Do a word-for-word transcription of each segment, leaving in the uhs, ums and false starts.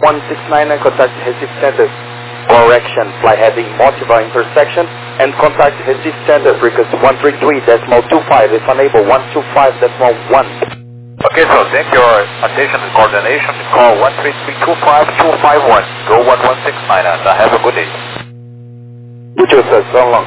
one six nine and contact Recife Center. Correction, fly heading Motiva intersection and contact Recife Center frequency one three three decimal two five if unable one two five decimal one. Okay, so thank your attention and coordination. Call one three three two five two five one. Go one one six nine and uh, have a good day. You too, sir. So long.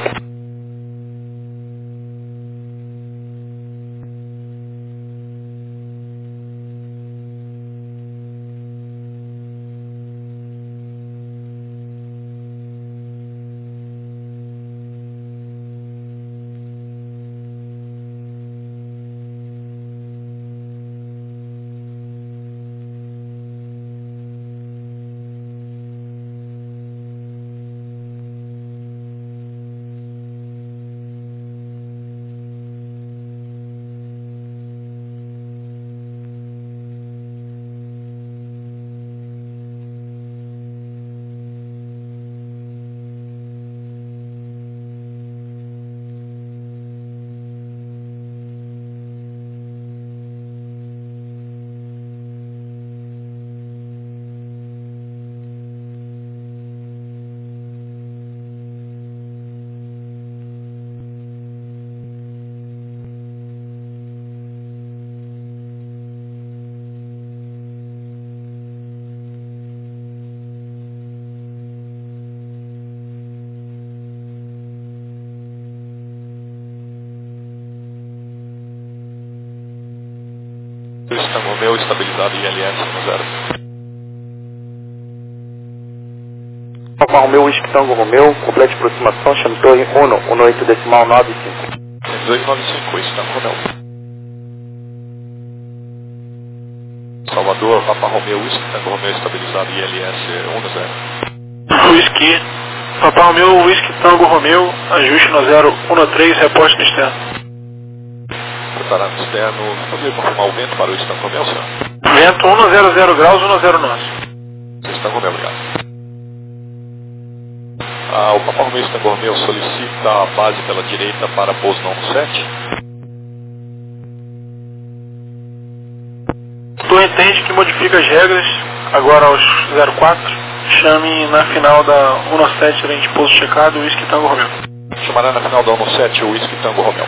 Houston Romeo estabilizado I L S um zero. Papa Romeo, Whisky Tango Romeo, complete aproximação, chame Torre uno, um oito decimal nove cinco. dois nove cinco, Whisky Tango Romeo. Salvador, Papa Romeo, Whisky Tango Romeo estabilizado I L S um zero. Whisky, Papa Romeo, Whisky Tango Romeo, ajuste no zero um três, reporte no externo. Preparar no externo, poderia confirmar o vento para o Whisky Tango Romeo, senhor? Vento um zero zero graus, um zero nove. Whisky Tango Romeo, obrigado. Ah, o Papa Romeo Whisky Tango Romeo solicita a base pela direita para pouso no sete. Tu entende que modifica as regras, agora aos zero quatro, chame na final da um sete, além de pouso checado, Whisky Tango Romeo. Chamará na final da um sete o Whisky Tango Romeo.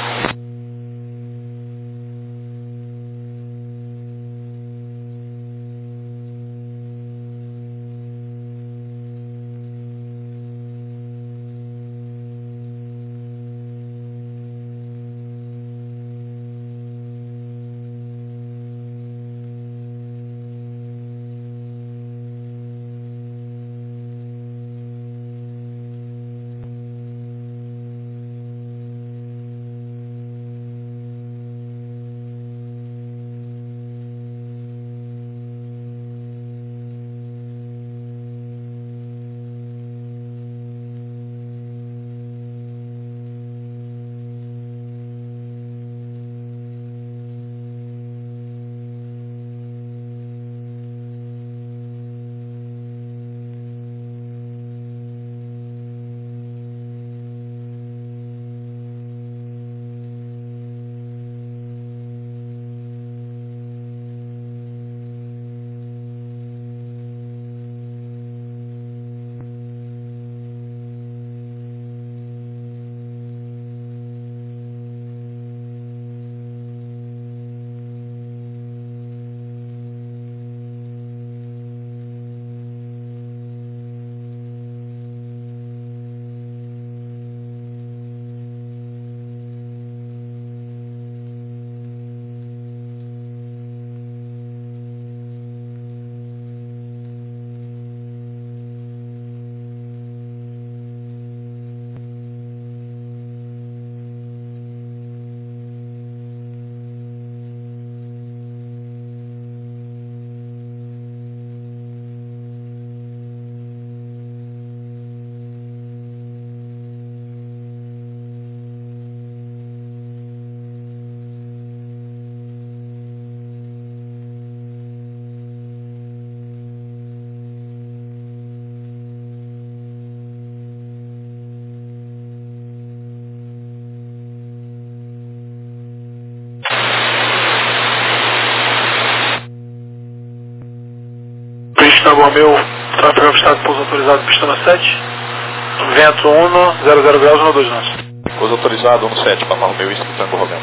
Tango Romeu, tráfego avistado, pouso autorizado, pista sete. Vento um, zero zero graus, um dois nós. Pouso autorizado, um sete, Papa Romeu, Whisky, Tango Romeu.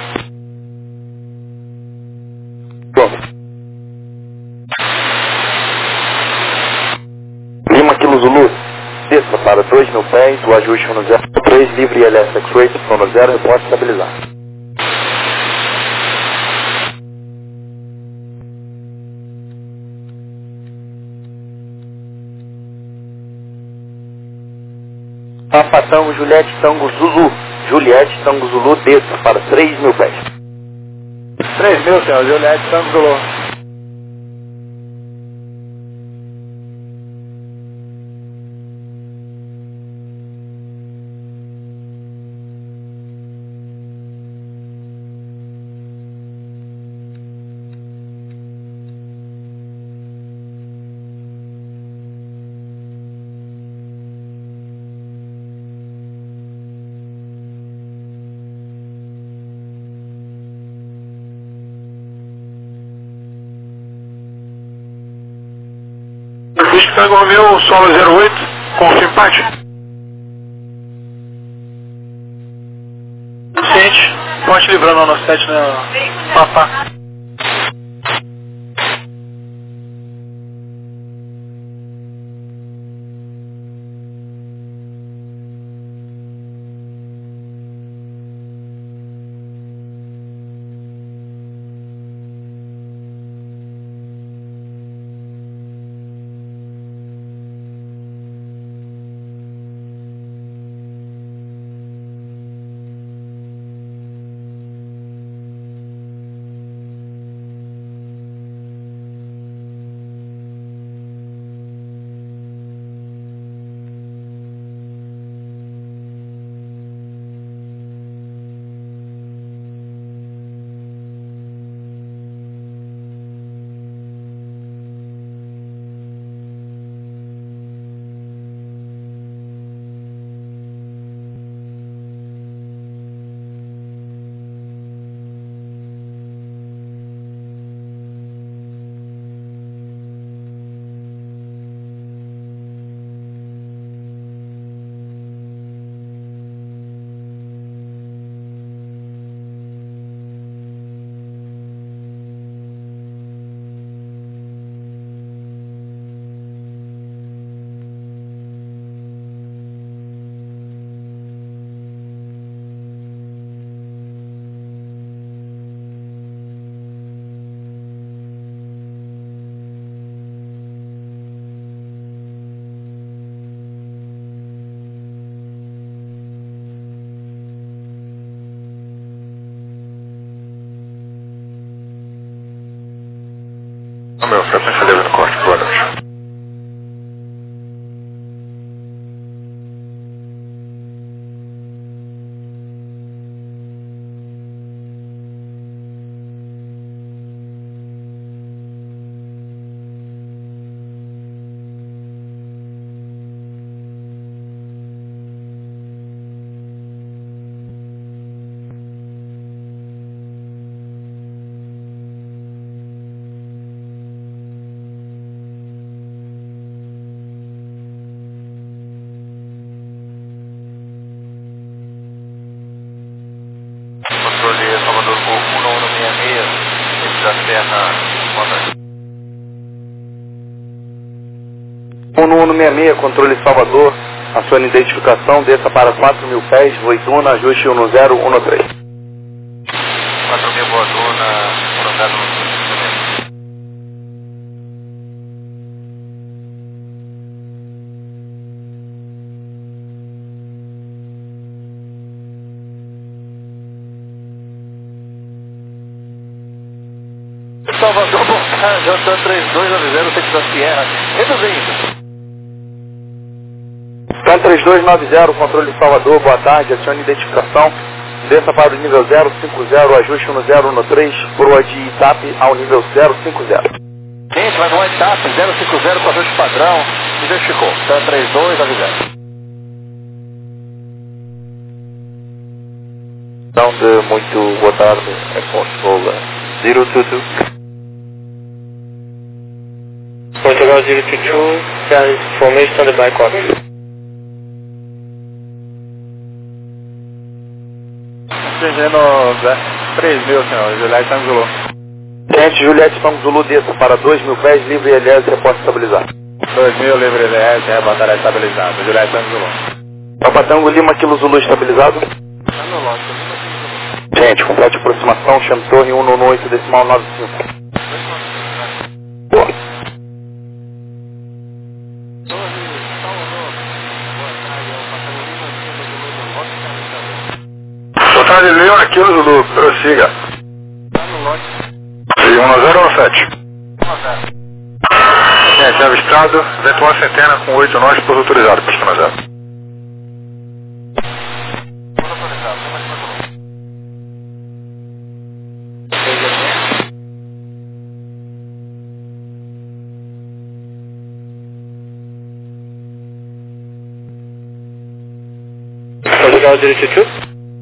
Bom. Lima Kilo Zulu, desça para dois mil pés, o ajuste no zero três, livre L S X-Ray, no zero, reporte estabilizar. Papa Tango, Juliette, Tango Zulu, Juliette, Tango Zulu, desça para três mil pés. três mil, senhor, Juliette, Tango Zulu. Whisky Tango Romeu, solo zero oito, confirme empate. Ciente, ponte livrando a nove sete na Papá. Não, meu, frequência livre no corte, boa noite. Controle Salvador Gol um um seis seis, esse da Serra, boa noite. um um seis seis, controle Salvador, acione identificação, desça para quatro mil pés, Voituna, ajuste um zero um três. quatro mil Voadona, um zero um três. Salvador, J três dois nove zero, sete da Sierra, reduzindo. T três dois nove zero, controle Salvador, boa tarde, acione identificação, desça para o nível zero cinco zero, ajuste no zero um três, proa de Itap ao nível zero cinco zero. Gente, vai no Itap zero cinco zero com ajuste padrão, identificou, T três dois nove zero. Sound, muito boa tarde, é controle zero dois dois. Portugal zero two two, Charlie Formation, standby, copy. Atingindo três mil, senhor, Juliette Tango Zulu. Gente, Juliette Tango Zulu, desça para dois mil pés, livre L S, reporte estabilizado. dois mil, livre L S, reportará estabilizado, Juliette Tango Zulu. Papa Tango Lima, Kilo Zulu estabilizado. Gente, complete aproximação, chame torre um nove oito decimal nove cinco. Boa. Total de Lima, Kilo Zulu, prossiga. um zero um sete. Gente, avistado, eventual centena com oito nós, por autorizado, pista zero. Portugal zero two two.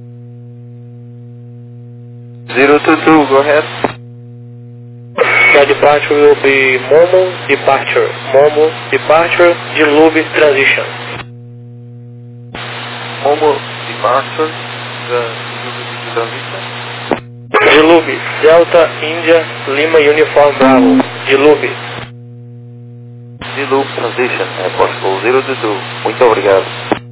zero two two, go ahead. My departure will be Momo departure. Momo departure, Dilube transition. Momo departure, the transition. Dilube, Delta, India, Lima Uniform Bravo. Dilube. Dilube transition, é possible, zero two two. Muito obrigado.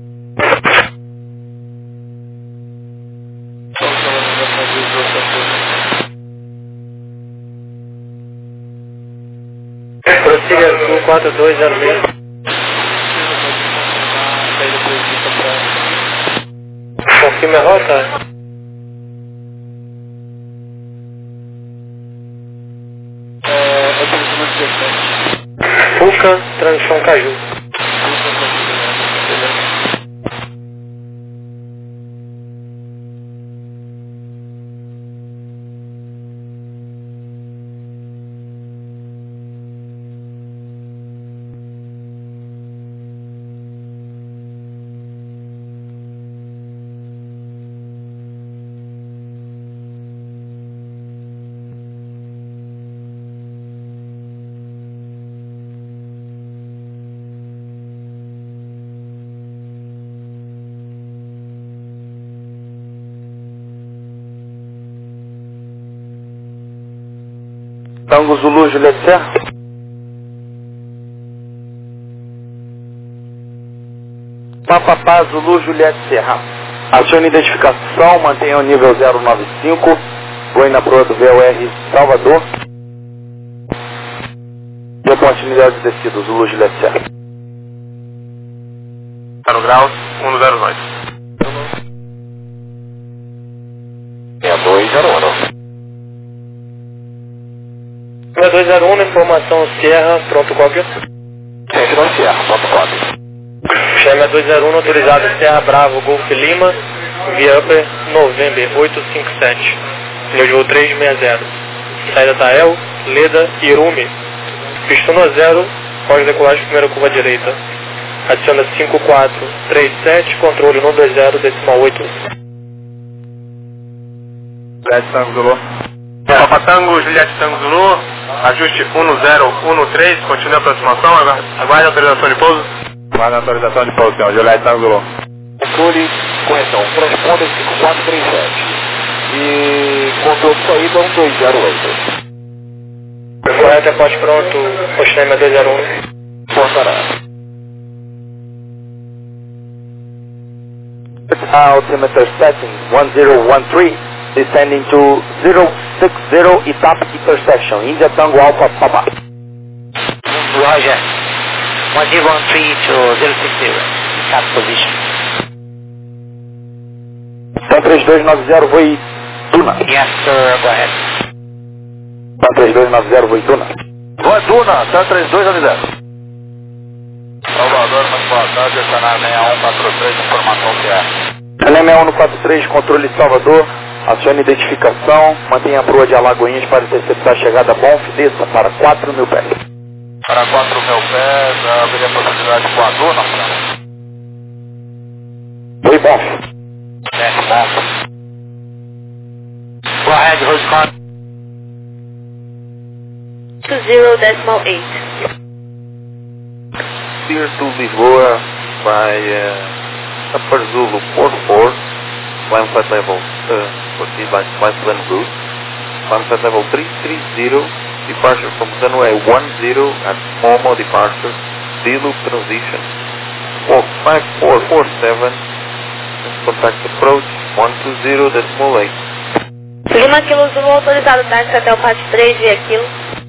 Prossiga Sul quatro dois zero seis. Confirme a rota. Fuca, transição Caju. Tango Zulu, Juliette Serra. Papapá Zulu, Juliette Serra. Acione identificação, mantenha o nível zero nove cinco. Voe na proa do V O R Salvador. Reporte unidade de descido, Zulu, Juliette Serra. zero graus, um zero dois. seis dois zero um. seis dois zero um, informação Sierra, pronto cópia. seis dois Sierra, pronto cópia. Chama dois zero um, autorizado Serra Bravo, Golf Lima, via Upper, November oito cinco sete. Pneu de voo três seis zero. Saída Tael, Leda, Irumi. Pistão no zero, pode decolar de primeira curva direita. Adiciona cinco quatro três sete, controle um dois zero, decimal oito. Juliette Tango Zulu. Papa Tango, Juliette Tango Zulu, ajuste um zero um três, continue a aproximação, aguarde a autorização de pouso. Guarda a autorização de pouso, senhor, Juliette Tango Zulu. Controle, correção, transponder cinco quatro três sete. E controle de saída um dois zero oito. Correto, é poste pronto, Oxinema dois zero um. Forçará. Altimeter setting one zero one three, descending to zero six zero Itap intersection, India Tango Alpha Papa. Roger. one zero one three to zero six zero, Itap position. Então três dois nove zero, Voe Duna. Yes, sir, go ahead. Então três dois nove zero, Voe Duna. Voe Duna, Tan três dois nove zero. Salvador, muito boa tarde, canal seis um quatro três, informação que é. N M seis um quatro três, controle Salvador, acione identificação, mantenha a proa de Alagoinhas para interceptar a chegada Bonf, desça para quatro mil pés. Para quatro mil pés, haveria possibilidade com a Duna, Oi, Bonf. É, bom. Go ahead, Roscon. two zero decimal eight. clear to Lisboa by uh, Upper Zulu four four, climb flight level, uh, proceed by flight plan route, climb flight level three three zero, departure from runway one zero at Momo departure, D-loop transition, five four four seven, contact approach one two zero decimal eight. Lima Kilo Zulu autorizado táxi até o P A T três via Kilo.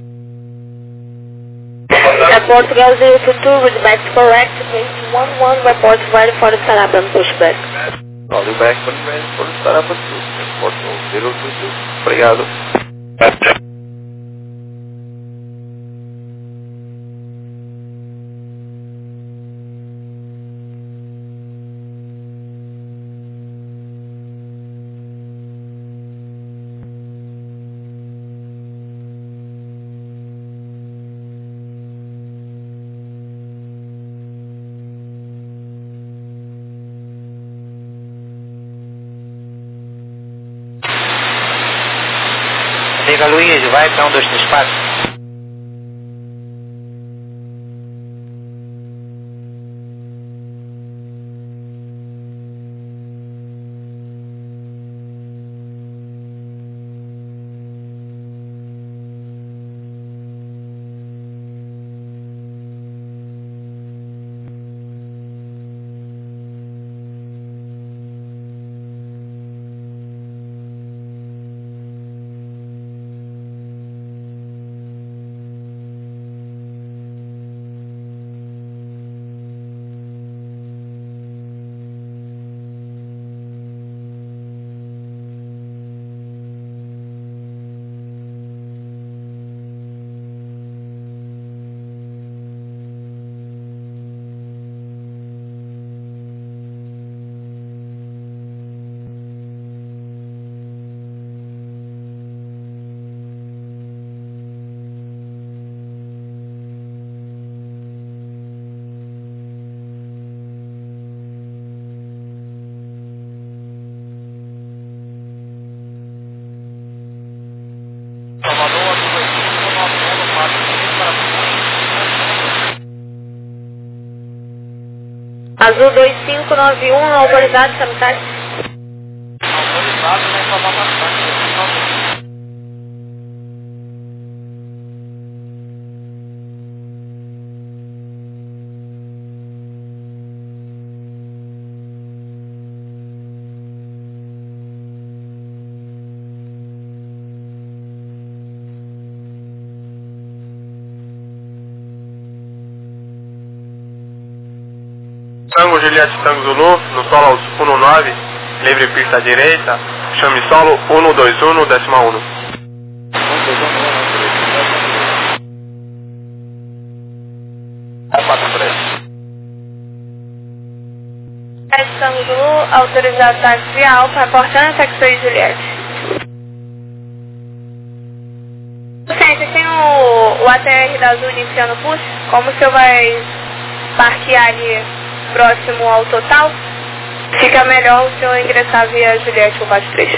At Portugal zero two two, read back to correct, gate one one, report ready for the startup and pushback. Call you back when ready for the startup and pushback. Portugal zero two two. Obrigado. Diga Luiz, vai para um, dois, três, quatro. Azul dois cinco nove um, autorizado, chame táxi. Autorizado, né? Só vai passar. Tango Juliette Tango Zulu, no solo um nove, livre pista direita, chame solo um dois um, décima um. Tango Zulu, autorizado táxi via Alfa, reportando taxi Juliette. Gente, tem o, o A T R da Azul iniciando o push, como o senhor vai parquear ali próximo ao total, fica melhor o senhor ingressar via Juliette ou P A T três.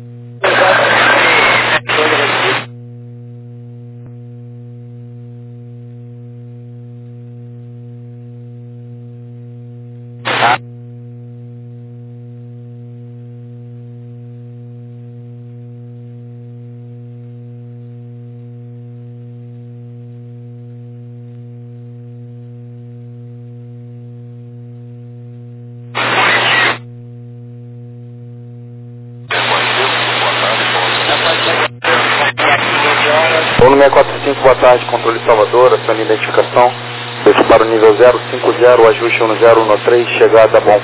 Volume seis quatro cinco, boa tarde, controle Salvador, acione identificação, desce para o nível zero cinco zero, ajuste um zero um três, chegada bom.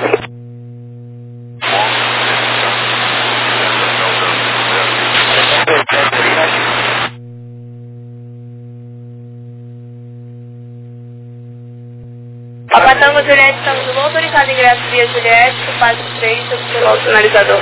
Apatango Juliette, estamos no autorizado ingresso via Juliette, P A T três, pelo sinalizador.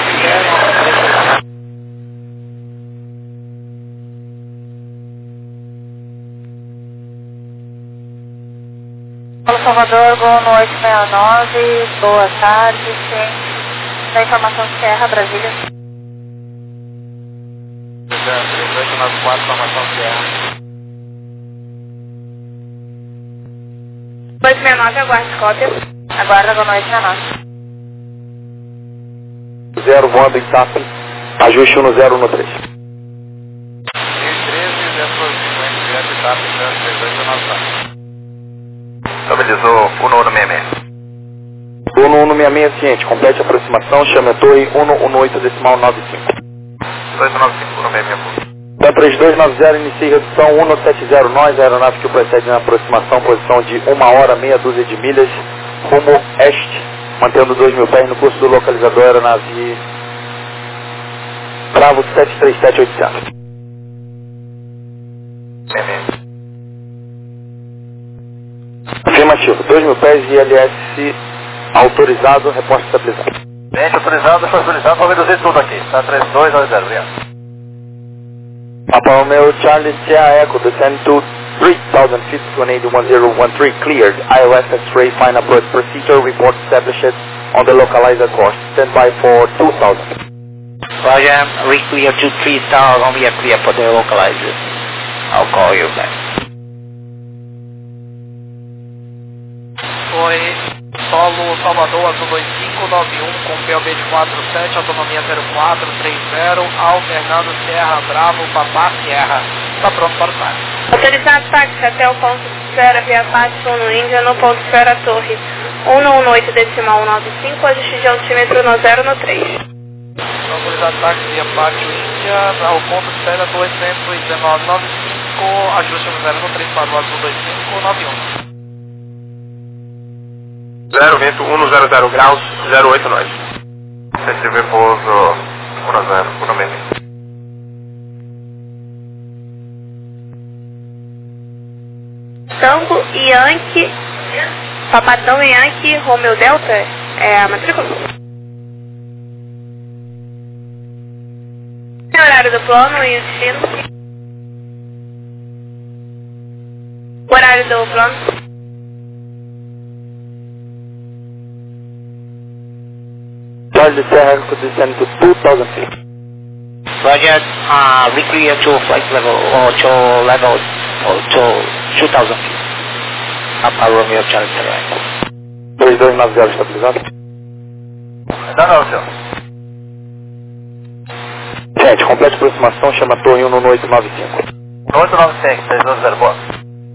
Salvador, boa noite, sessenta e nove, boa tarde, sim. Da informação de Serra, Brasília. três oito nove quatro, informação Serra. oito seis nove, aguarde cópia. Aguarda, Gol oito seis nove. zero voando em T A P, ajuste um zero um três. Estabilizou um um seis seis. um um seis seis, ciente, complete a aproximação, chame a torre um um oito decimal nove cinco. dois nove cinco, um seis seis. Da três dois nove zero, inicie redução um sete zero nós, aeronave que procede na aproximação, posição de uma hora, meia dúzia de milhas, rumo este, mantendo dois mil pés no curso do localizador, aeronave Bravo sete três sete oitocentos. Afirmativo, dois mil pés e I L S autorizado, reporte estabilizado. Gente, autorizado, foi autorizado, vou reduzir tudo aqui, tá três dois nove zero, obrigado. Papa Romeo Charlie Sierra Echo, descend to three thousand feet to an eight one zero one three, cleared. I O S X-ray fine approach procedure, report established on the localizer course. Stand by for two thousand. Roger, re-clear to three star, only a clear for the localizer. I'll call you back. Foi solo Salvador, azul dois cinco nove um, com P O B de quatro sete, autonomia zero quatro três zero, Al Fernando Sierra Bravo, Papá Sierra. Está pronto para o táxi. Autorizado táxi até o ponto de espera via Pátio no Índia, no ponto de espera Torre um um oito decimal nove cinco, ajuste de altímetro no zero no três. Autorizado táxi via Pátio Índia, ao ponto de espera duzentos e dezenove nove cinco, ajuste no zero no três para o azul dois cinco nove um. zero, vento um zero zero graus, zero oito nós. C C V pouso um zero, um seis seis. Tango Yankee, Papadão Yankee, Romeo Delta, é a matrícula. Tem horário do plano e o destino. O horário do plano. Charlie Sierra Echo, descend to two thousand feet. Roger, uh, re-clear to flight level, or to level, or to two thousand feet. Papa Romeo Charlie Sierra Echo. três dois nove zero estabilizado. Não, não, senhor. Gente, complete aproximação, chama a torre um um oito nove cinco. oito nove cinco, seis dois zero, boa.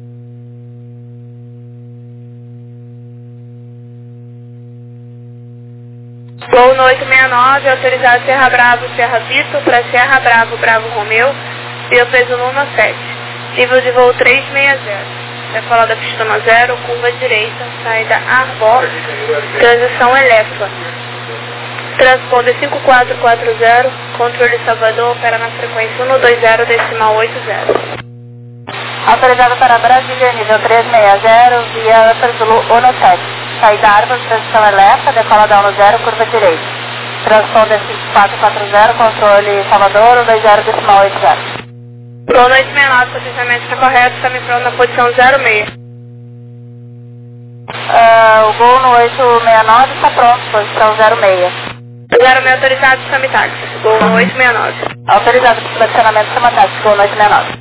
Gol no oito seis nove, autorizado Serra Bravo, Serra Vitor, para Serra Bravo, Bravo Romeu, via peso no um sete. Nível de voo três seis zero. Decola da pista no zero, curva direita, saída Arbor, transição Elefa. Transponder cinco quatro quatro zero, controle Salvador, opera na frequência um dois zero decimal oito zero. Autorizado para Brasília, nível três seis zero, via Peso um sete. Saída Arbor, transição Elefa, decola da um zero, curva direita. Transponder cinco quatro quatro zero, controle Salvador, um dois zero decimal oito zero. Gol oito seis nove, posicionamento está correto, está me pronto na posição zero seis. Uh, o Gol no oito seis nove está pronto, posição zero seis. zero seis autorizado, chame táxi. Gol no oito seis nove. Autorizado para posicionamento, chama táxi. Gol no oito seis nove.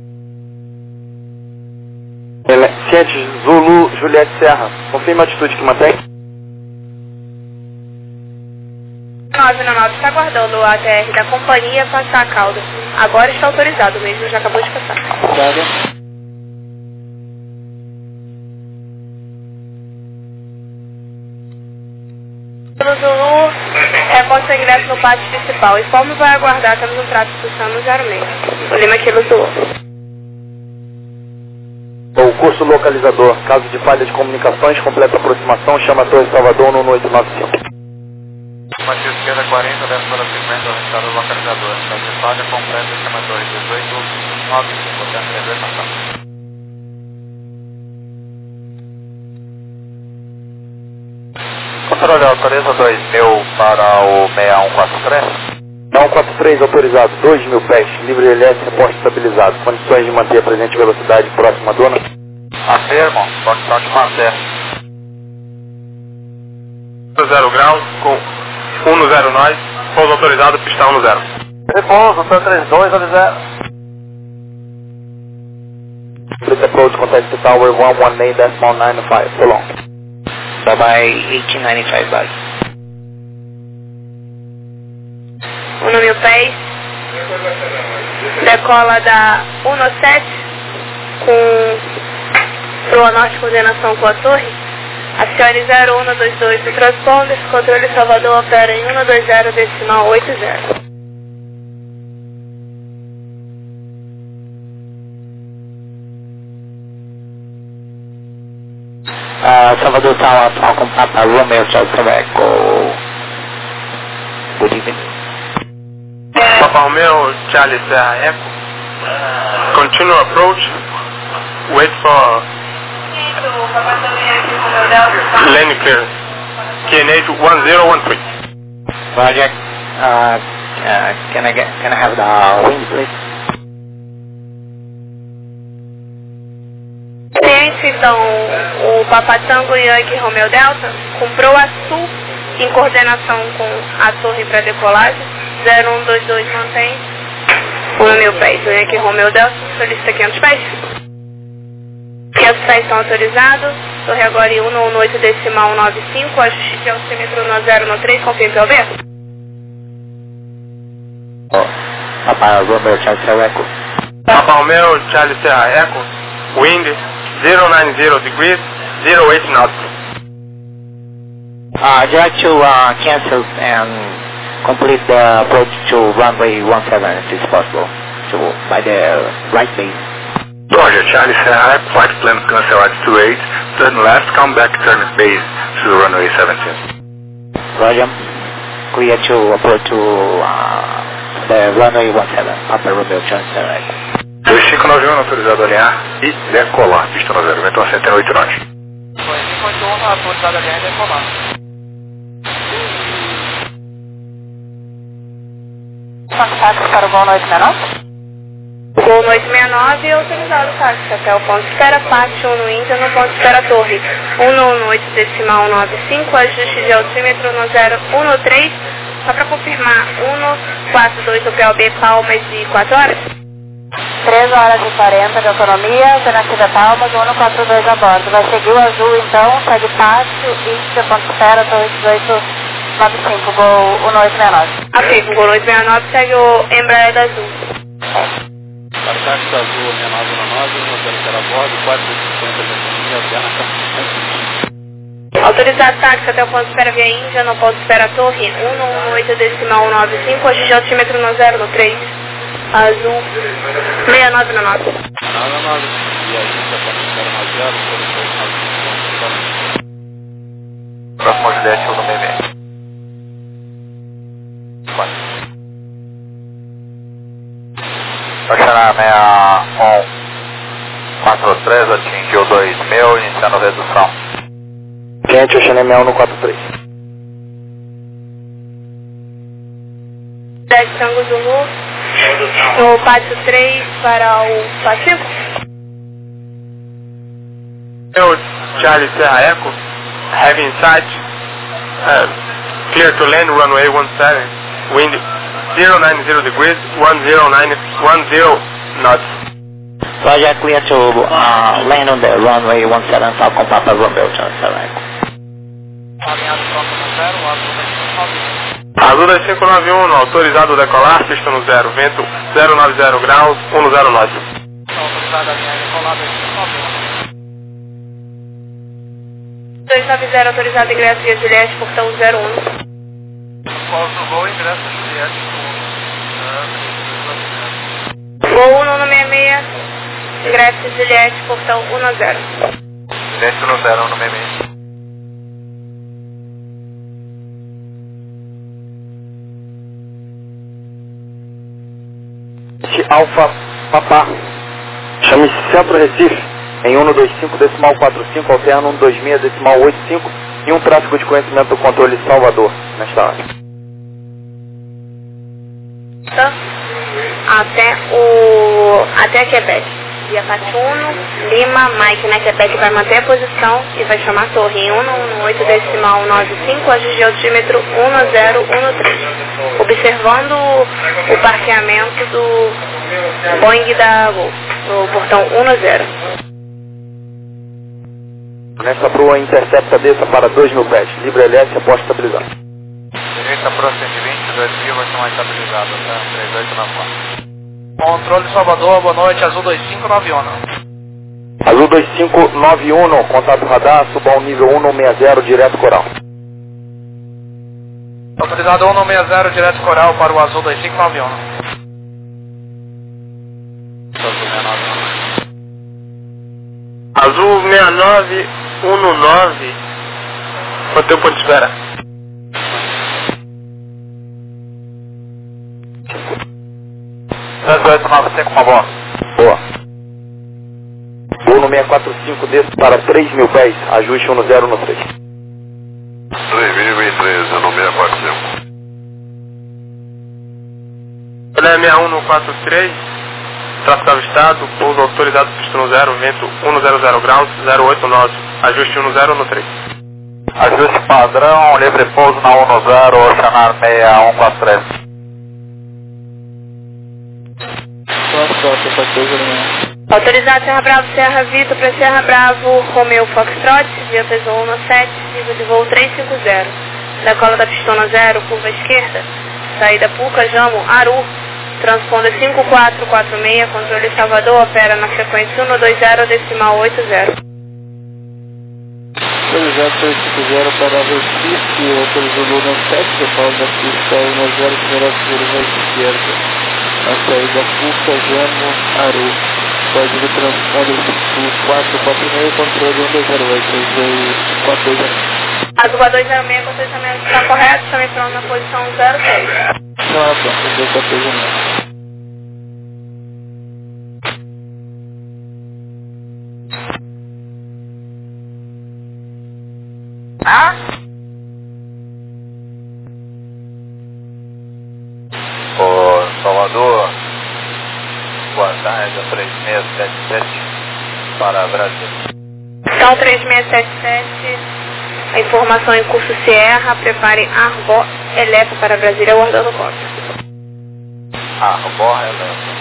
Ciente, Zulu, Juliette Serra, confirme a altitude que mantém. nove nove está aguardando o A T R da companhia passar a cauda. Agora está autorizado mesmo, já acabou de passar. Pelo Zulu, reposta de ingresso no pátio principal. E como vai aguardar, temos um trato pulsando no zero seis. O Lima Kilo Zulu. O curso localizador, caso de falha de comunicações, completa aproximação, chama a Torre Salvador um oito nove cinco. Matheus esquerda quarenta, dez para cinquenta, orientado ao localizador. Caso de falha, completa, chama a Torre dezoito nove cinco, até a realização. Controle, autoriza dois mil para o seis um quatro três. seis um quatro três autorizado, dois mil pés, livre L S, reporte estabilizado. Condições de manter a presente velocidade próxima à dona? Afirmo, condição de manter. zero graus, com um zero nós, pouso autorizado, pista um zero. Repouso, três dois, zero. Please approach, contact the tower one one eight decimal nine five. So long. Bye bye, eighteen ninety-five, bye. um mil pés. Decola da um sete com Proa Norte, coordenação com a torre. Acione zero um dois dois do transponder, controle Salvador opera em um dois zero decimal oito zero. Uh, Salvador Tower, Falcon Papa, Romeo Charlie Echo. Good evening. Papa Romeo Charlie Serra Echo. Continue approach. Wait for lane clearance. K N H one zero one three. Project, uh, uh, can I get, can I have the wind, please? Cliente, então, o Papa Tango Yankee Romeo Delta comprou a Sul em coordenação com a torre para decolagem. zero um dois dois mantém um mil pés. O Yankee Romeo Delta solicita quinhentos pés. quinhentos pés estão autorizados. Torre agora em um um oito decimal nove cinco. Ajuste de altímetro no zero no três. Confirme P O B. Oh, Papa Romeo Charlie Echo. Papa Romeo Charlie Serra Echo. Wind zero nine zero degrees, zero eight knots. Uh, I'd like to uh, cancel and complete the approach to runway one seven if it's possible, to by the right base. Roger, Charlie Serra, flight plan cancel at two eight, turn left, come back, turn base to runway seventeen. Roger, clear to approach to uh, the runway one seven, Papa Romeo Charlie Serra. dois cinco nove um autorizado a alinhar e decolar, pista no zero, vento a cento e oito nós. dois cinco oito um autorizado a alinhar e decolar. Táxi para o voo noite sessenta e nove? Voo noite sessenta e nove autorizado táxi até o ponto espera, parte um no Índia no ponto espera torre. um um oito decimal nove cinco, ajuste de altímetro no zero um no três, só para confirmar, um quatro dois do P O B Palmas e quatro horas. três horas e quarenta de autonomia, alternativa Palmas, um quatro dois a bordo. Vai seguir o azul então, segue pátio, Índia, ponto espera, torre dezoito nove cinco, gol um oito seis nove. Ok, o gol oito seis nove segue o Embraer da Azul. Para táxi da Azul seis nove um nove, um zero zero a bordo, quatro cinquenta de autonomia, alterna Autorizado táxi até o ponto espera via Índia, no ponto espera torre, um um oito decimal nove cinco, ajuste de altímetro no zero no três. Azul seis nove nove. nove nove. E aí, já está no zero nove zero, solicitando nove cinco. Próximo Juliette, um no meio meio. Oceana seis um quatro três, atingiu dois mil, iniciando redução. Cliente, Oceana seis um no quatro três. dez Tango Zulu, no pátio três para o Pacífico. Eu, Charlie Serra Echo, have in sight, uh, clear to land runway one seven, wind zero nine zero degrees, one zero nine one zero knots. Roger, clear to uh, land on the runway one seven, Falcon Papa Romeo Charlie Serra Echo. Alinhado próximo zero, azul dois cinco nove um. Azul dois cinco nove um, autorizado decolar, pista no zero, vento zero nove zero graus, um zero nove. Autorizado a alinhar e decolar dois cinco nove um. dois nove zero autorizado ingresso via Juliette, portão zero um. Após o voo, ingresso Juliette. Voo um no seis seis, ingresso Juliette, portão um zero. Juliette no zero, um no meio meio. Alfa Papá, chame-se Centro Recife, em um dois cinco decimal quatro cinco, alterna um dois seis decimal oito cinco e um tráfego de conhecimento do controle Salvador, nesta hora. Até o... até Quebec. Via Patuno, Lima, Mike na Quebec vai manter a posição e vai chamar a torre em um um oito decimal nove cinco, ajuste de altímetro um zero um três. Observando o parqueamento do Boeing da Gol, no portão um zero. Nessa proa intercepta desça para dois mil pés. Libra L S após estabilizar. Direita proa cento e vinte, dois mil, vai tomar estabilizado, tá? três oito nove quatro. Controle Salvador, boa noite, Azul dois cinco nove um. Azul dois cinco nove um, contato radar, suba ao nível um não seis zero, direto coral. Autorizado um não seis zero, direto coral para o Azul dois cinco nove um. Azul seis nove um nove, quanto ponto de espera? três oito nove cinco, uma boa. Boa. um seis quatro cinco, desce para três mil pés, ajuste um zero no três. três mil e três, um seis quatro cinco. Olha seis um no quatro três, tráfego avistado, pouso autorizado pistão zero, vento cento graus, zero oito nove, ajuste um zero no três. Ajuste padrão, livre pouso na um zero, Oceanar seis um quatro três. Autorizado Serra Bravo, Serra Vitor para Serra Bravo, Romeo Foxtrot, via peso um no sete, nível de voo trezentos e cinquenta. Decola da pistona zero, curva esquerda, saída Puca, Jamo, Aru, transponder cinco quatro quatro seis, controle Salvador, opera na frequência um dois zero, decimal oito zero. Autorizado três cinco zero para Recife, autorizou Luna sete, decola da pista um zero, primeira curva esquerda. A saída Puca, Jamo, Aru. Código transponder quatro quatro seis, controle um dois zero oito, quatro dois zero. Azul dois zero seis, condicionamento está correto, também pronto na posição zero seis. Ah, pronto, dois quatro dois zero. Ah? Ô, Salvador, boa tarde, três seis sete sete para Brasil. Então três seis sete sete, a informação em curso Sierra, prepare Arbor Elefa para Brasília, aguardando o código. Arbor Elefa.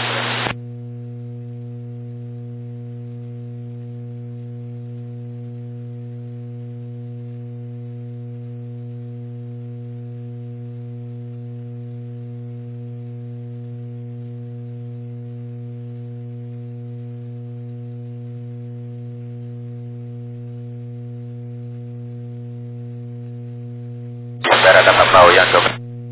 Espera da Papau Yankov.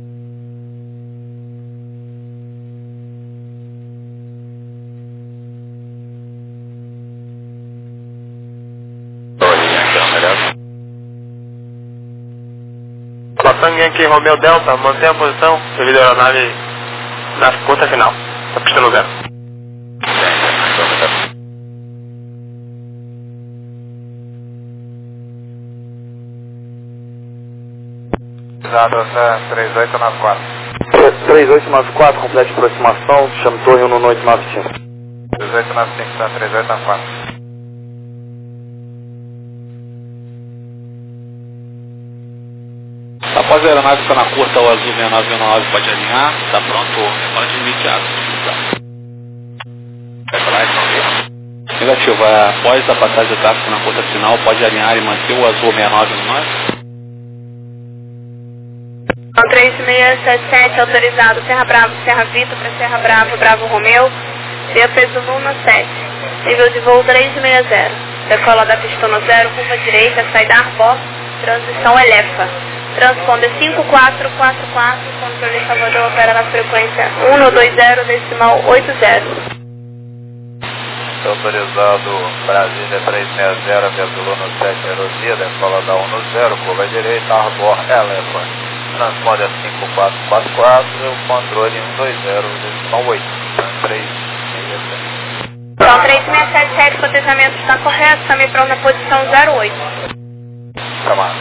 Latam Yankee Romeo Delta, mantenha a posição, devido à aeronave na conta final, tá pistando zero. três oito nove quatro. três oito nove quatro, complete aproximação, chame torre um oito nove cinco. três oito nove cinco, tá? três oito nove quatro. Após a aeronave está na curta, o Azul seis nove um nove pode alinhar, está pronto, reparo de imediato. Negativo, após a passagem do tráfego na curta final, pode alinhar e manter o Azul seis nove um nove? três seis sete sete, autorizado Serra Bravo, Serra Vitor para Serra Bravo, Bravo Romeu, via peso Luna sete, nível de voo trezentos e sessenta, decola da pistona zero, curva direita, saída Arbor, transição Elefa, transponder cinco quatro quatro quatro, controle Salvador, opera na frequência um dois zero, decimal oito zero. Autorizado Brasília trezentos e sessenta, peso Luna sete, aerodia, decola da um zero, curva direita, Arbor Elefa. Transponder cinco quatro quatro quatro, controle um dois zero, decimal oito, três seis sete. Então três seis sete sete, o cotejamento está correto, também pronto na posição zero oito. Chamado.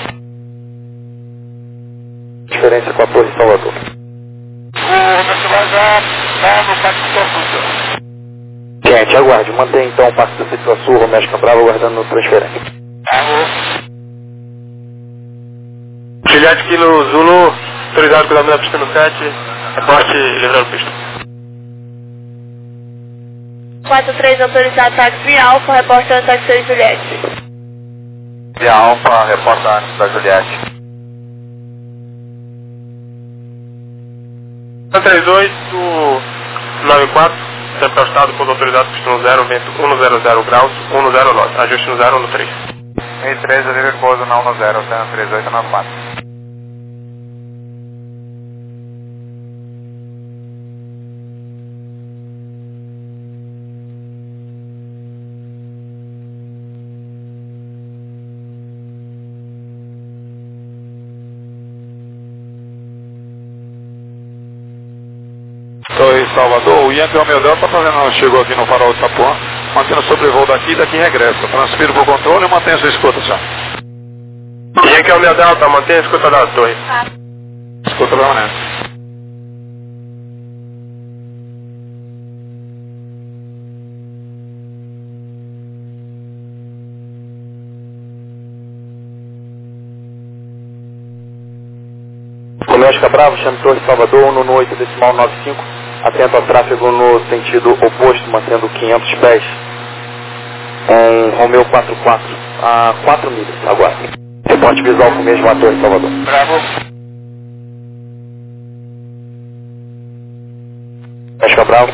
Diferença com a torre Salvador. Gente, aguarde, mantenha então o passo da Citra Sul, Romesca Brava, aguardando transferência. Juliette Kilo Zulu, autorizado pela minha pista no sete, reporte livrando pista. quatro três, autorizado táxi Alfa, repórter táxi Juliette. Via Alfa, reporta antes da Juliette. três oito nove quatro, sempre ajustado por autorizado, pistão zero, vento cento graus, cento nove, ajuste no zero, no três. E três, livre pouso na um zero, três oito nove quatro. Oi, Salvador, o Yankee Romeo Delta fazendo, chegou aqui no farol de Itapuã, mantendo sobrevoo daqui e daqui regressa. Transfiro para o controle e mantenha sua escuta, senhor. Yankee Romeo Delta, mantenha a escuta da torre. Escuta permanente. Comércio Bravo, chame Torre Salvador, um no oito decimal nove cinco, atento ao tráfego no sentido oposto, mantendo quinhentos pés, em Romeo quatro quatro, a quatro milhas, agora. Reporte visual com o mesmo a Torre Salvador. Bravo. Comércio Bravo.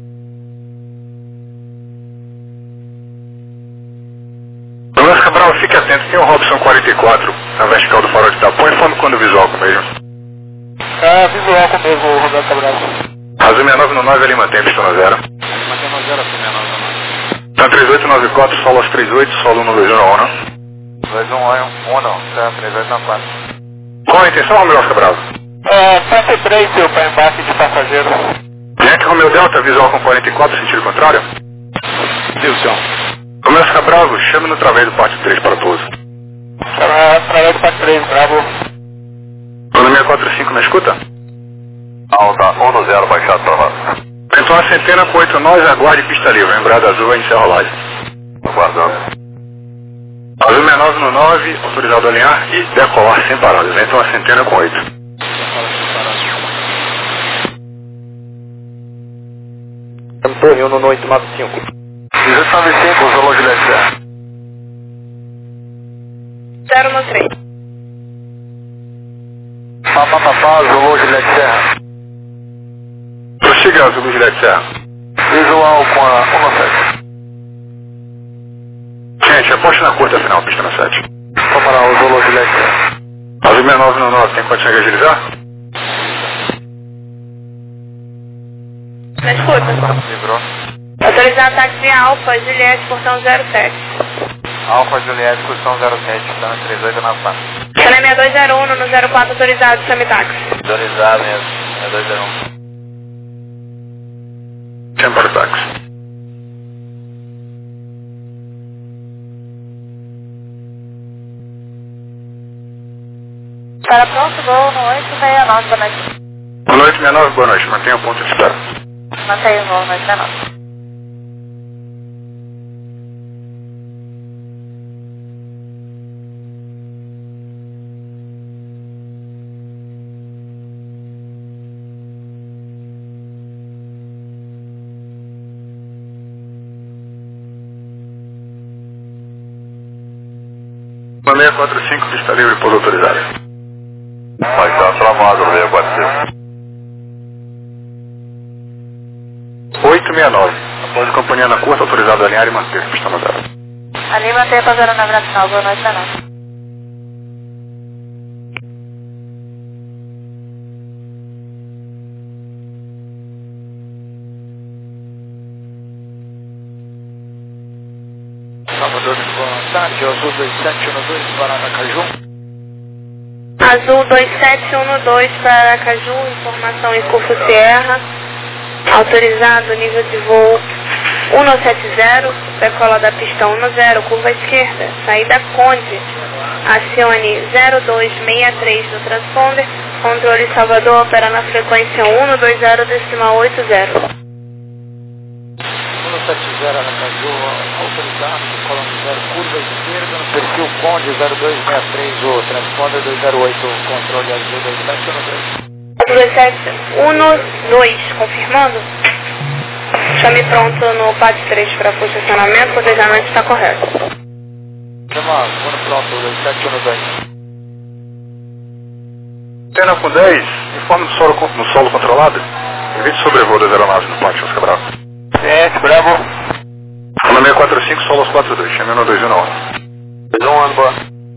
Comércio Bravo, fique atento, tem o Robson quarenta e quatro, na vertical do farol de Itapuã, informe quando o visual com o mesmo. É, visual com o mesmo, Roberto Cabral. Azul sessenta e nove no nove, ele mantém pistão no zero. Mantém no zero, sessenta e nove no nove. Tá três oito nove quatro, solo aos trinta e oito, solo no dois um um. dois um um, três oito nove quatro. Qual a intenção, Romeo Oscar Bravo? É, trinta e três, seu para embarque de passageiro. Yankee Romeo Delta, visual com quarenta e quatro, sentido contrário. Sim, senhor. Romeo Oscar Bravo, chame no través do parte três para pouso. Través do parte três, Bravo. Bruno seiscentos e quarenta e cinco na escuta? Alta, um no zero, baixado para baixo. Então a centena com oito nós, aguarde pista livre. Lembrada azul, vai iniciar a rolagem. Aguardando. Azul sessenta e nove no nove, autorizado a alinhar e decolar sem paradas. Então a centena com oito. Torre um no oito nove cinco. dezoito nove cinco, Zulu Juliette. zero no três. Papá, papá, Zulu Juliette Serra. Prossiga, Zulu Juliette Serra. Visual com a um no sete. Gente, aposte na curta final, pista no sete. Tomará o Zulu Juliette Serra. Azul sessenta e nove no nove, tem condição de agilizar? Na escuta. Livrou. Autorizado táxi via Alfa, Juliette, portão zero sete. Alfa Juliette, cursão zero sete, dando três oito nove quatro. Chame seis dois zero um no zero quatro, autorizado, chame táxi. Autorizado mesmo, seis dois zero um. Chame para o táxi. Para pronto, voo no oito seis nove, boa noite. Boa noite, sessenta e nove, boa noite. Mantenha o ponto de espera. Mantenha o voo no oito seis nove. seiscentos e quarenta e cinco, pista livre, pouso autorizado. Vai estar travado no seiscentos e quarenta e cinco. oito seis nove. Após a companhia na curta, autorizado a alinhar e manter pista no zero. Ali mantenha para zero nove na final, boa noite, não. Salvador, boa tarde, Azul dois sete um dois para Aracaju. Azul dois sete um dois para Aracaju, informação em Curso Sierra. Autorizado nível de voo cento e setenta, decola da pista um zero, curva esquerda, saída Conde. Acione zero dois seis três do transponder, controle Salvador opera na frequência um dois zero decimal oito zero. cento e setenta Aracaju, autorizado, decola no zero, curva esquerda, no perfil Conde zero dois seis três, o transponder dois zero oito, controle azul dois sete um dois. dois sete um dois, confirmando? Chame pronto no P A D três para posicionamento, o planejamento está correto. Chama, quando pronto, dois sete um dois. Antena com dez, informe do solo, no solo controlado. Evite sobrevoo das aeronaves no Ponte Oscar Bravo. Ciente, Bravo. Ano seis quatro cinco, solo aos quatro dois, chame um dois um na hora. dois um, ano, boa.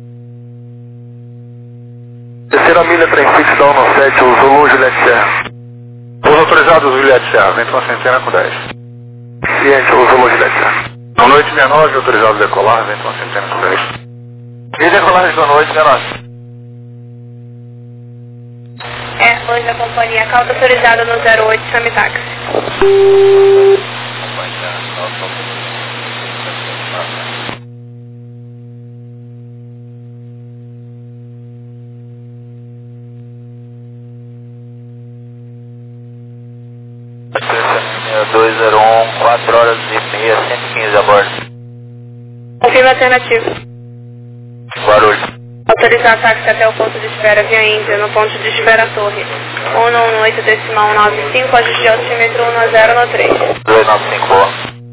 Terceira milha, trem fixo da um sete, o Zulu, Juliette Serra. Pouso autorizados, Juliette Serra, vento uma centena com dez. Ciente, o Zulu, Juliette Serra. Boa noite, sessenta e nove, autorizado decolar, vento uma centena com dez. E decolar boa noite, sessenta e nove. É, hoje da companhia Calda autorizada no zero oito, chame táxi. dois zero um, quatro horas e meia, cento e quinze a bordo. Confirma alternativo. Guarulhos. Autorizar táxi até o ponto de espera via Índia, no ponto de espera Torre. um nove oito decimal nove cinco, ajuste de altímetro um zero no três. dois nove cinco, boa.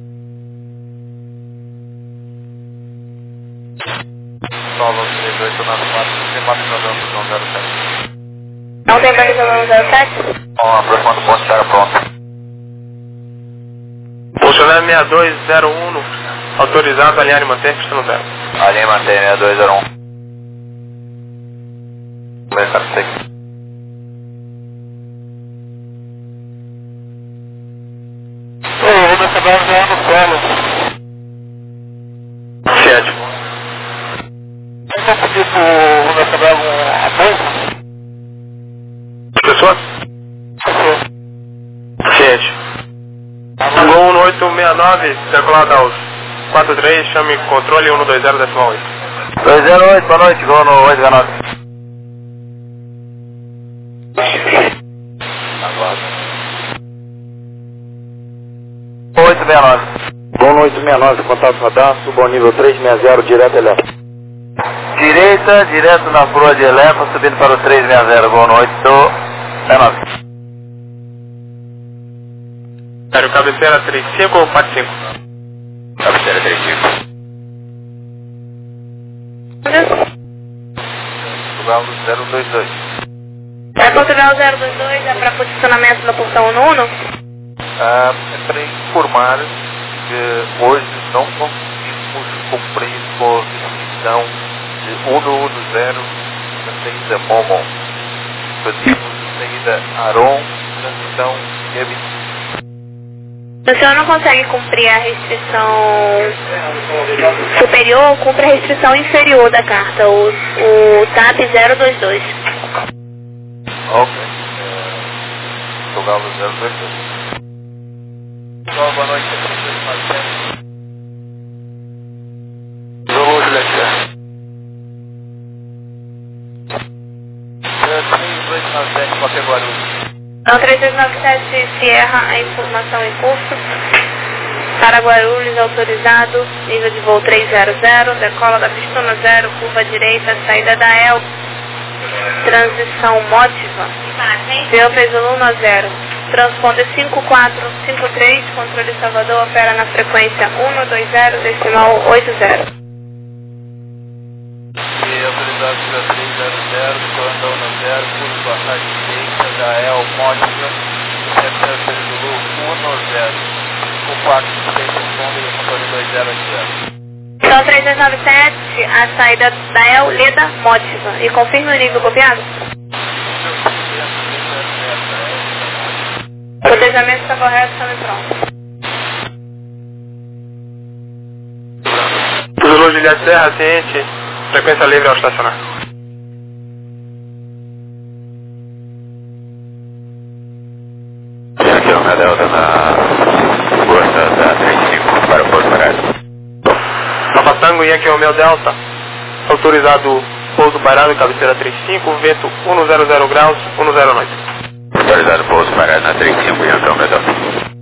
Solo três oito nove quatro, tem quatro programas no zero sete. Não tem previsão no zero sete? Bom, aproximando o ponto de espera pronto. Funcionário sessenta e dois zero um, autorizado, alinhar e manter, pista no zero. Alinha e manter, sessenta e dois zero um. Começar a seguir. Oi, eu vou acabar já no solo. Sete. Eu vou pedir pro Rubens acabar a bolsa. Pessoa? Sete. Gol um oito seis nove, decolado aos quatro três, chame controle um dois zero decimal oito. dois zero oito, boa noite, gol no oito zero nove. oito seis nove. Gol no oito seis nove, contato radar, suba ao nível três seis zero, direto elétrico. Direita, direto na proa de Elefa, subindo para o três seis zero, gol no oito seis nove. Sério, cabeceira trinta e cinco ou quatro cinco? Cabeceira trinta e cinco. Galo zero dois dois. É Portugal zero dois dois, é para posicionamento da portão nono? Ah, é para informar que hoje não conseguimos cumprir com a restrição de cento e dez na saída Momo. Fazíamos a saída Aron, transição E vinte e cinco. Se o senhor não consegue cumprir a restrição superior, cumpre a restrição inferior da carta, o, o T A P zero dois dois. Ok. Portugal zero dois dois. Pessoal, boa noite. Zulu, Juliette Serra. três dois nove sete, Copia Guarulhos. Então, três dois nove sete, Sierra, a informação em curso. Para Guarulhos, autorizado, nível de voo três zero zero, decola da pista no zero, curva direita, saída da E L, transição mótiva. Deu fez o Luna zero. Transponder cinco quatro cinco três, controle Salvador, opera na frequência um dois zero, decimal oito zero. E autorizado para três zero zero, decolando da um zero, curso passagem direita da E L módica, referência do Zulu um zero, cinco quatro seis, responde e controle dois zero zero. Então, três dois nove sete, a saída da E L, Leda, módica. E confirme o nível copiado? O protejamento está correto, está pronto. Zulu Juliette Serra, ciente, frequência livre ao estacionar. Aqui é o Delta na força da trinta e cinco para o Porto Parado. Nova Tango e aqui é o meu Delta, autorizado pouso parado, cabeceira trinta e cinco, vento cento graus, cento e noite. Autorizado pouso parado na trinta e cinco e aqui é o meu Delta.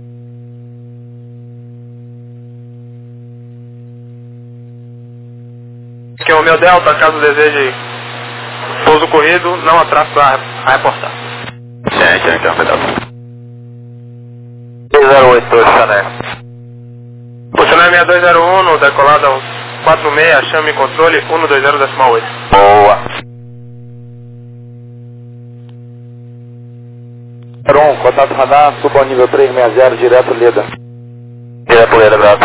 Aqui é o meu Delta, caso deseje pouso corrido, não atraso a, a reportar. Gente, aqui é o meu Delta. seis zero oito, Chanel. Funcionário sessenta e dois zero um, decolado aos quatro seis, chame controle um dois zero decimal oito. Boa. um, contato radar, suba ao nível três seis zero, direto Leda. Direto Leda, grato.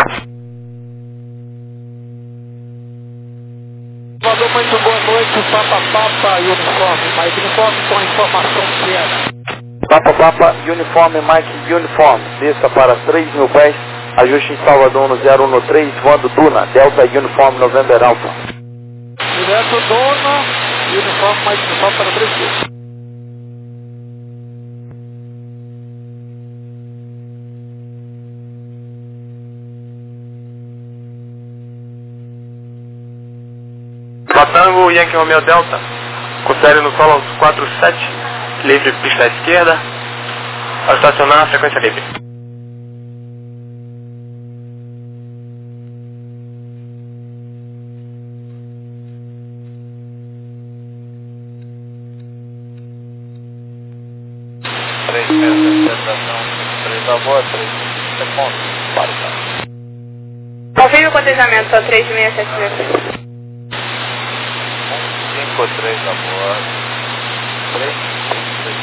Mandou muito boa noite, Papa Papa Uniforme, Mike Uniforme com informação plena. Papa Papa Uniforme, Mike Uniforme, desça para três mil pés, ajuste em Salvador no zero um três, voando Duna, Delta Uniforme November Alpha. Direto Duna, Uniforme, Mike Uniforme para três mil. Tango Yankee Romeo Delta, com série no solo quatro sete, livre pista à esquerda, ao estacionar, frequência livre. três metros de aceleração, três a bordo, três segundos, para. Confirme o cotejamento, só três seis sete metros. cinco três a bordo, três três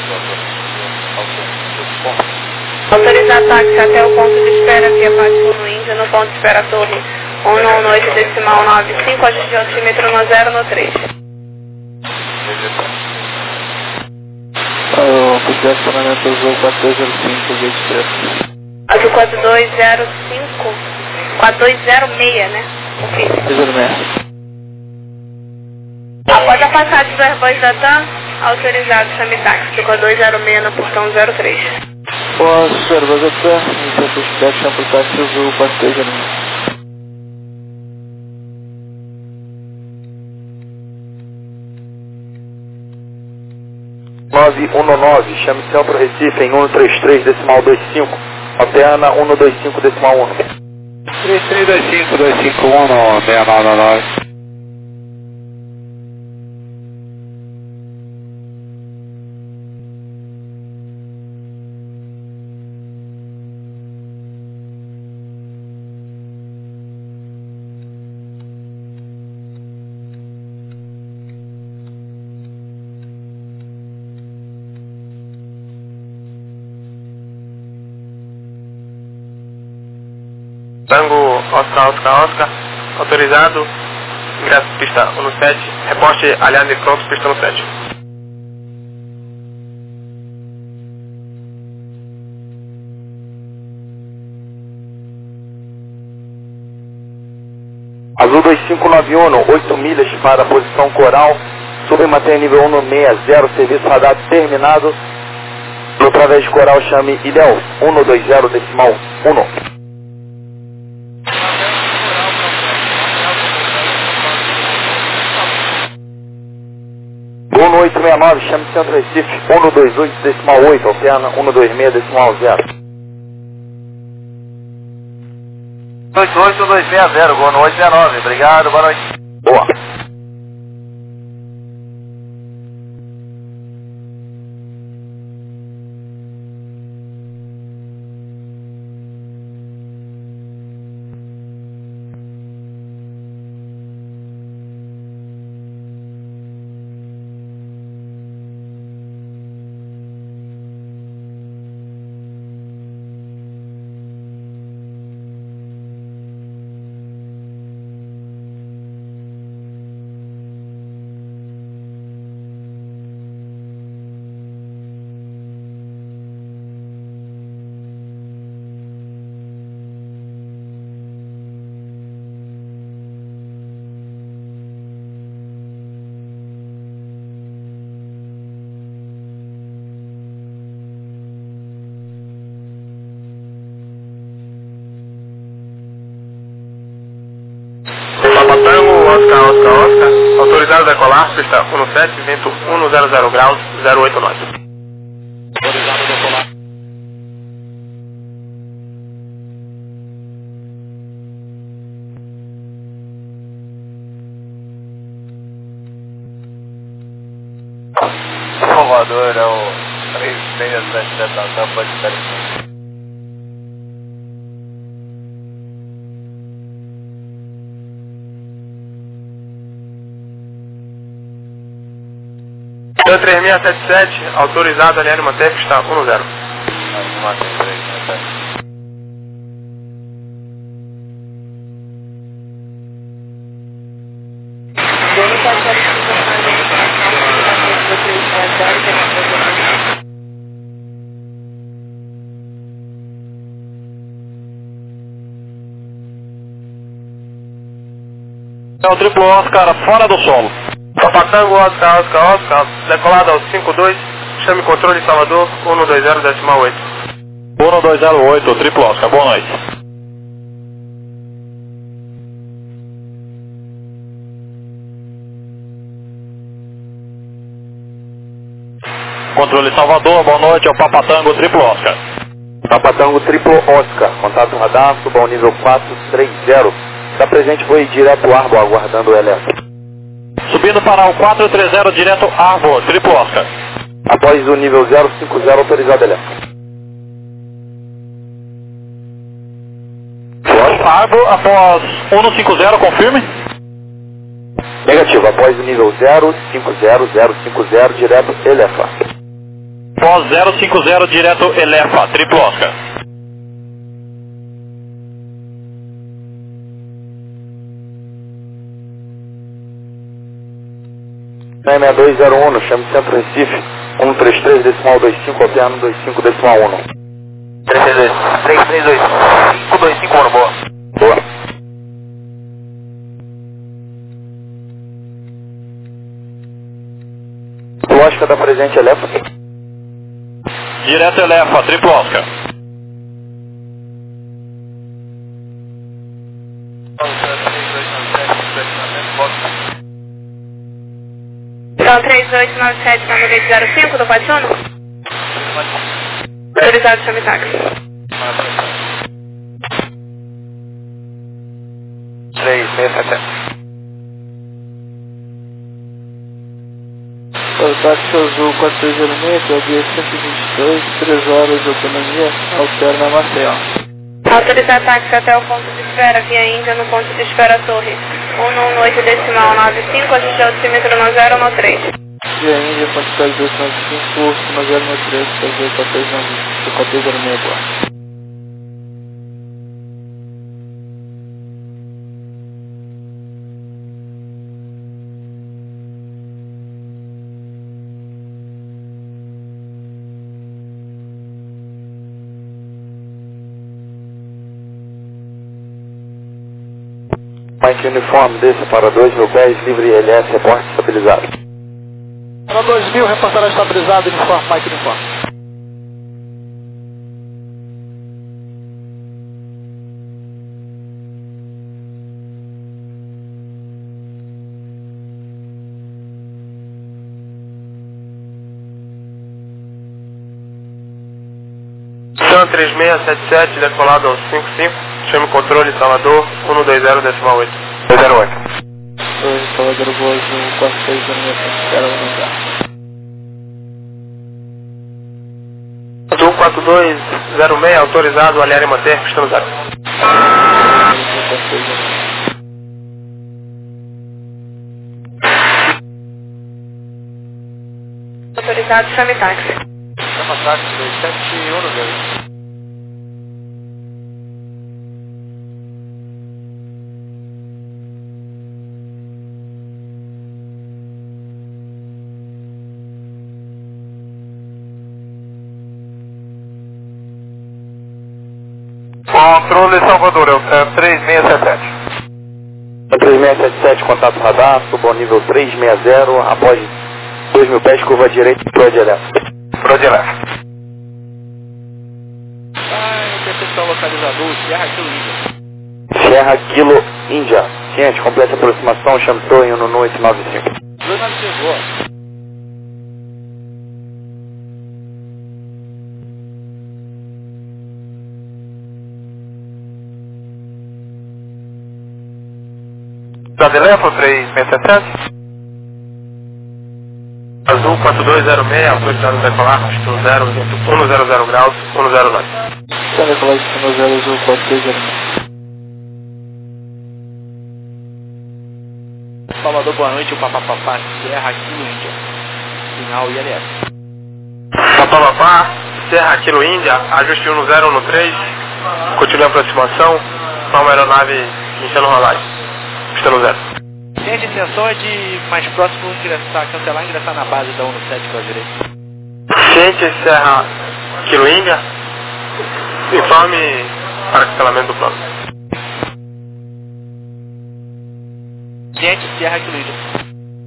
a bordo, autorizar táxi até o ponto de espera via Pátio no Índia, no ponto de espera torre um nove oito decimal nove cinco, ajuste de altímetro no zero no três. O posicionamento azul quatro dois zero cinco, gate três. Azul quatro dois zero cinco, quatro dois zero seis, né? Confirme. zero seis. Após a passagem do Airbus da TAM, autorizado chame táxi, ficou dois zero seis no portão zero três. Posso, Airbus da TAM, iniciar pushback, chama pro táxi azul quatro dois zero seis. nove um nove, chame Centro Recife em um três três decimal vinte e cinco, alterna um dois cinco decimal um. três três dois cinco dois cinco um seis nove nove. Tango Oscar Oscar Oscar, autorizado, ingresso pista um sete, reporte aliado e pronto, pista um sete. Azul dois cinco nove um, oito milhas para a posição coral, sube e mantém nível um seis zero, serviço radar terminado, através de coral chame Ilhéus um dois zero decimal um. um oito seis nove, chame Centro Recife um dois oito decimal oito, alterna um dois seis decimal zero. dois oito dois seis zero, Gol no oito seis nove, obrigado, boa noite. Boa. Tango Oscar Oscar Oscar, autorizado a decolar, pista um sete, vento um zero zero graus, zero oito nove. Autorizado a decolar. Salvador é o três seis sete da tampa de Caribe. três seis sete sete, autorizado a Liane Mantec, está um no zero. É o triplo Oscar fora do solo. Papatango, Oscar, Oscar, Oscar, decolado ao cinco dois, chame controle Salvador, um dois zero decimal oito. um dois zero oito, triplo Oscar, boa noite. Controle Salvador, boa noite, é o Papatango, triplo Oscar. Papatango, triplo Oscar, contato radar, suba ao nível quatro três zero. Está presente, foi direto Arbor, aguardando o L F. Subindo para o quatro três zero, direto Arbor, triplo Oscar. Após o nível zero cinco zero, autorizado L F. Arbor, após um cinco zero, confirme. Negativo, após o nível zero cinco zero zero cinco zero, direto L F. Após zero cinco zero, direto L F, triplo Oscar. seis seis dois zero um, chame Centro Recife, um três três decimal dois cinco, operando dois cinco decimal um. três três dois, três três dois, cinco dois cinco um, boa. Boa. O Oscar está presente, L F. Direto L F, triplo Oscar. Então três oito nove sete na número zero cinco do Patuno. Autorizado, chame táxi. três seis sete sete. O táxi azul quatro três zero seis, é o dia cento e vinte e dois, três horas de autonomia, alterna Maceió. Autorizar táxi até o ponto de espera, via Índia, no ponto de espera Torre. um oito decimal nove cinco, ajuste altímetro no zero no três. Via Índia, ponto de espera dois nove cinco, no zero no três, fazer quatro três zero seis, boa. Mike Uniforme, desça para dois mil pés, livre L S, reporte estabilizado. Para dois mil, reportará estabilizado, uniforme, Mike Uniforme. Sam três seis sete sete, decolado ao cinco cinco, chame controle Salvador, um dois zero decimal oito. dois zero oito. Salvador Boa Azul, quatro seis zero seis, espera no lugar. Azul quatro dois zero seis, autorizado a Liane Manter, estamos aqui. Autorizado, chame táxi. Chama táxi dois sete um zero. Controle Salvador, é três seis sete sete. três seis sete sete, contato radar, suba ao nível três seis zero, após dois mil pés, curva direita, pro de L F. Pro de L F. Ah, percepção localizador, Sierra Kilo Índia. Sierra Kilo Índia. Ciente, completa aproximação, chame torre um oito nove cinco. dois nove chegou. Da Delefo três seis sete sete. Azul quatro dois zero seis, autorizado a decolar, estou zero, um zero zero graus, um zero nove. Está decolado no zero azul quatro três zero seis. Salvador, boa noite, o Papapapá, Sierra Kilo Índia. final I L S. Papa Papá, Serra Kilo Índia, ajuste um zero um três, continue a aproximação, forma aeronave iniciando rolagem, pista no zero. Gente, intenção é de mais próximo ingressar, cancelar e ingressar na base da um sete para a direita. Gente, Serra Kilo Índia, informe para cancelamento do plano. Gente, Serra Kilo Índia.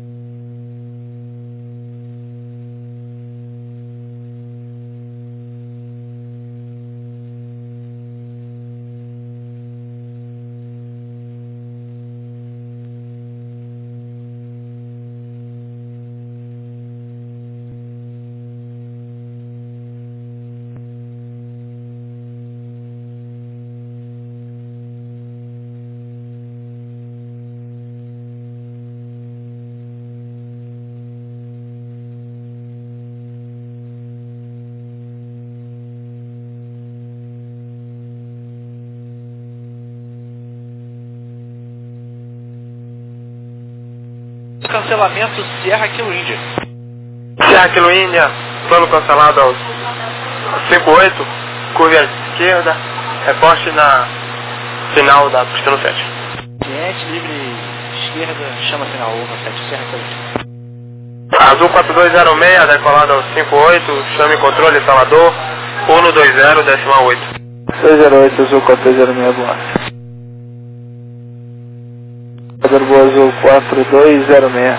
Cancelamento Serra Kilo Índia. Serra Kilo Índia, plano cancelado aos cinco oito, curva à esquerda, reporte na final da pista no sete. Cliente livre esquerda, chama sinal um no sete, Serra Kilo Índia. Azul quatro dois zero seis, decolado aos cinco oito, chame controle Salvador, um dois zero, decimal oito. seis zero oito, Azul quatro dois zero seis, boa. Boa Azul quatro dois zero seis.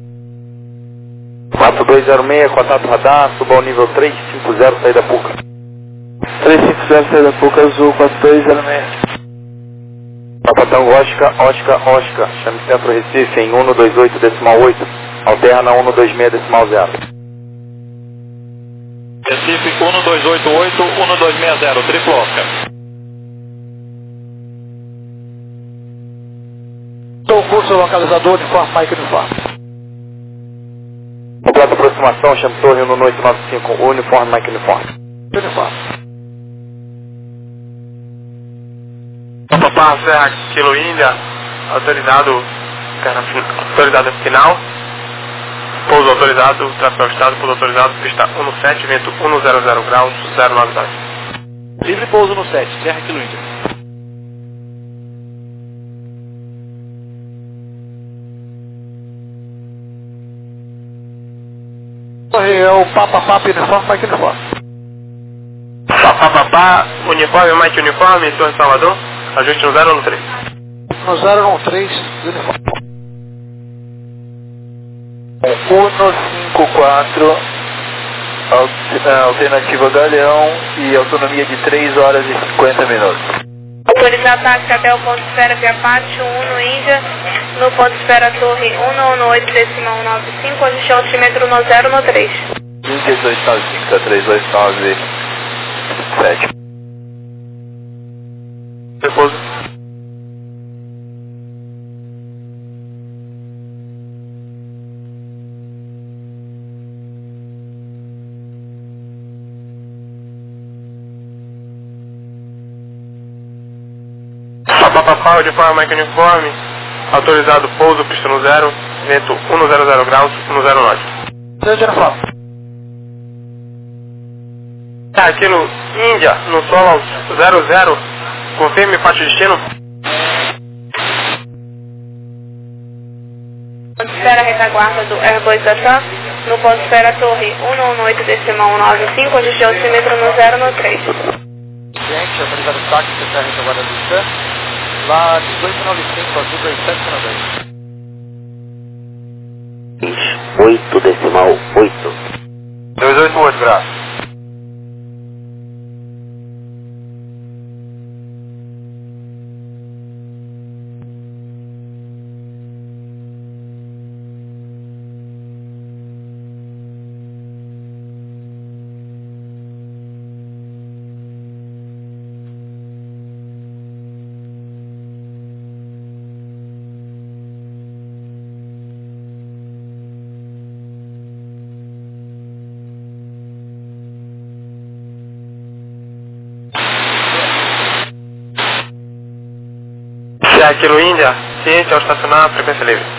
quatro dois zero seis, contato radar, suba ao nível três cinco zero, saída Puca. três cinco zero, saída Puca, Azul quatro dois zero seis. Papatão Oscar, Oscar, Oscar, chame Centro Recife em um dois oito, decimal oito, alterna um dois seis, decimal zero. Recife um dois oito oito, um dois seis zero, triplo Oscar. Estou curso localizador de forma Mike Uniforme. Completa aproximação, chame Torre um oito nove cinco, uniforme Mike Uniforme. Uniforme. Papá, Serra Kilo Índia, autorizado, autorizado final, pouso autorizado, tráfego ajustado, pouso autorizado, pista um sete, vento um zero zero graus, zero nove dois. Livre pouso no sete, Serra Kilo Índia. É o Papa Papa Uniforme, Mike Uniforme. Papa Papa, uniforme, Mike Uniforme, Torre Salvador, ajuste no zero um três. No zero um três, uniforme. um cinco quatro, alternativa Galeão e autonomia de três horas e cinquenta minutos. Autorizar táxi até o ponto espera via Pátio um no Índia, no ponto espera Torre um oito decimal nove cinco, ajuste altímetro no zero no três. Índia dois nove cinco, três dois nove sete. Repouso. Papapá, de forma Mike Uniforme, autorizado pouso, pista no zero, vento um zero zero graus, um zero nove. Seja uniforme. Aqui no Índia, no solo aos zero zero, confirme parte de destino. Ponto espera retaguarda do Airbus Latam, no ponto espera Torre um oito decimal nove cinco, ajuste altímetro no zero no três. Gente, autorizado o táxi, Serra retaguarda do Latam, lá dezoito noventa e cinco, azul dois sete zero dois. oito decimal oito. dois oito oito graus. Serra Kilo Índia, ciente ao estacionar, frequência livre.